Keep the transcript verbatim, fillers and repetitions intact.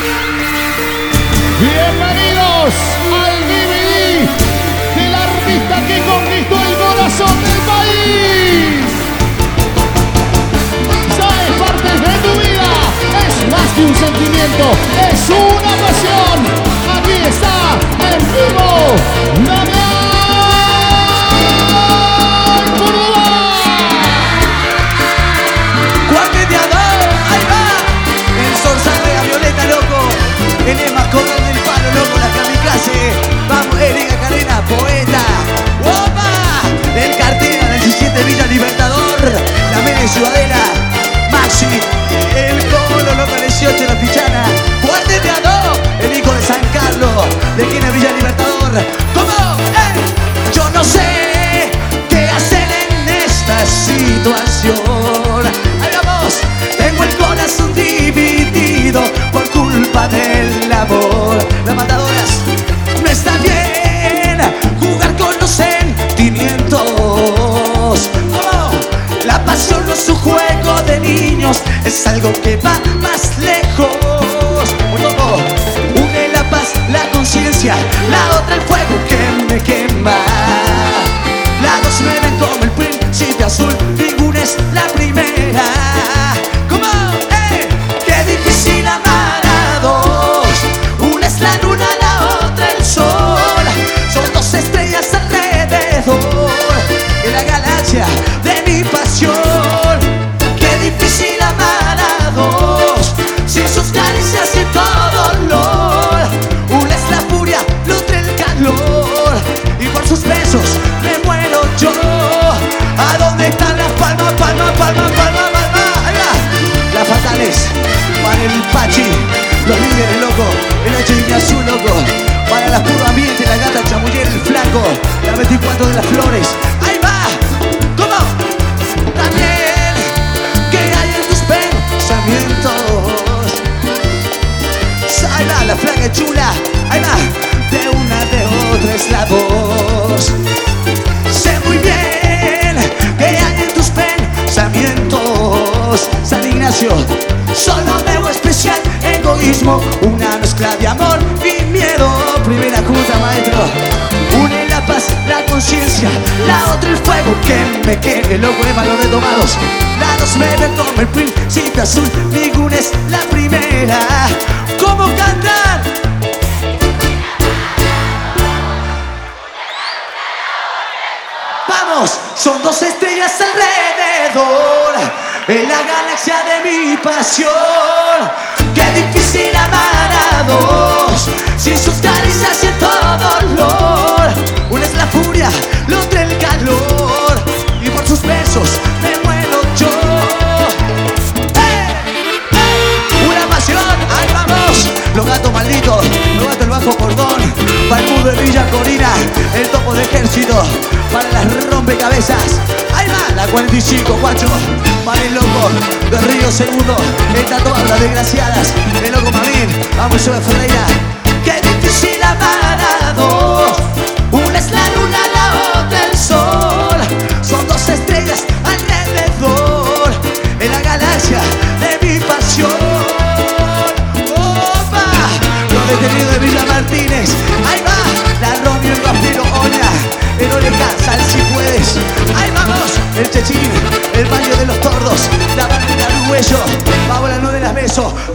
Bienvenidos al D V D del artista que conquistó el corazón del país. Ya es parte de tu vida, es más que un sentimiento, es una pasión. Aquí está, en vivo, Damián Córdoba. Cuarteteador, ahí va. El sol sale a violeta, loco. El esmacorón del palo, loco, la kamikaze. Vamos, Erika Cadena, poeta. ¡Opa! El cartera del diecisiete Villa Libertador. La Mene Ciudadela. Maxi. El Colo, loco, el dieciocho La Pichana. Cuarteteador. El hijo de San Carlos. De quien es Villa Libertador. ¿Cómo? ¡Eh! Yo no sé qué hacer en esta situación. Ahí vamos. Tengo el corazón dividido por culpa del amor. Las matadoras, no está bien jugar con los sentimientos. Oh, la pasión no es un juego de niños, es algo que va más lejos. Oh, une la paz, la conciencia, la otra el fuego que me quema. Las dos me ven como el príncipe azul, ninguna es la primera. ¿Cómo? ¡Eh! ¡Qué difícil amar a dos! Una es la luna, la otra el sol. Son dos estrellas alrededor en la galaxia de mi pasión. ¡Qué difícil amar a dos! Sin sus caricias y todo dolor. Una es la furia, la otra el calor. Y por sus besos me muero yo. ¿A dónde están las palmas, palmas, palmas, palmas, palmas? Ahí va. Las fatales para el Pachi, los líderes, loco. El H y azul, loco. Para las puro ambiente, la gata chamullera, el flaco. La veinticuatro de las flores. Ahí va. ¿Cómo? Daniel, ¿qué hay en tus pensamientos? Ahí va, la flaca chula. Ahí va. De una, de otra es la voz. Sé muy bien que hay en tus pensamientos. San Ignacio, solo veo especial egoísmo. Una mezcla de amor y miedo. Primera junta, maestro. Une la paz, la conciencia, la otra el fuego que me quede. Loco de malos retomados. Las dos me ven como el príncipe azul, ninguna es la primera. ¿Cómo cantar? Vamos, son dos estrellas alrededor en la galaxia de mi pasión. Qué difícil amar a dos sin sus caricias y todo dolor. Una es la furia, la otra el calor. Y por sus besos me muero yo. ¡Eh! ¡Eh! Una pasión, ahí vamos. Los gatos malditos, los gatos el bajo cordón. Para el mundo de Villa Corina, el topo de ejército. Para las rompecabezas, ahí va la cuarenta y cinco, guacho. Para el loco de Río Segundo, está todas las desgraciadas. El loco Mamín, vamos a Ferreira. Qué difícil amar a dos. Una es la luna, la otra el sol. Son dos estrellas alrededor en la galaxia de mi pasión. ¡Opa! Los detenidos de Villa Martínez, ahí va. La Romeo y Vampiro, hola. El Oreca, sal si puedes. Ahí vamos, el Chechín, el baño de los tordos, la banda de Argüello, vamos la no de las besos.